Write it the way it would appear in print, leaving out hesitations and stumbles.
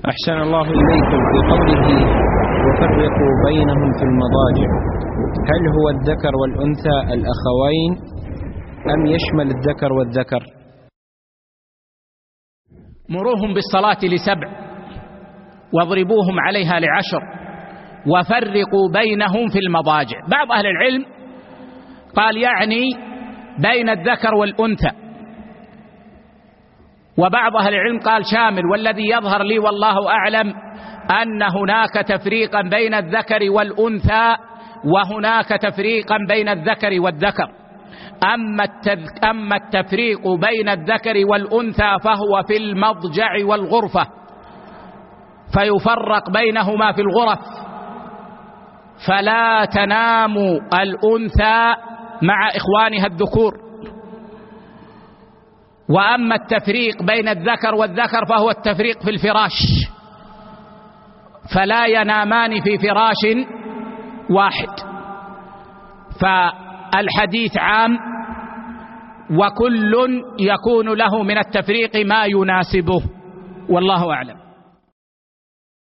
أحسن الله إليكم. في قوله وفرقوا بينهم في المضاجع، هل هو الذكر والأنثى الأخوين أم يشمل الذكر والذكر؟ مروهم بالصلاة ل7 واضربوهم عليها ل10 وفرقوا بينهم في المضاجع. بعض أهل العلم قال يعني بين الذكر والأنثى، وبعض أهل العلم قال شامل، والذي يظهر لي والله أعلم أن هناك تفريقا بين الذكر والأنثى وهناك تفريقا بين الذكر والذكر. أما التفريق بين الذكر والأنثى فهو في المضجع والغرفة، فيفرق بينهما في الغرف، فلا تنام الأنثى مع إخوانها الذكور. وأما التفريق بين الذكر والذكر فهو التفريق في الفراش، فلا ينامان في فراش واحد. فالحديث عام، وكل يكون له من التفريق ما يناسبه، والله أعلم.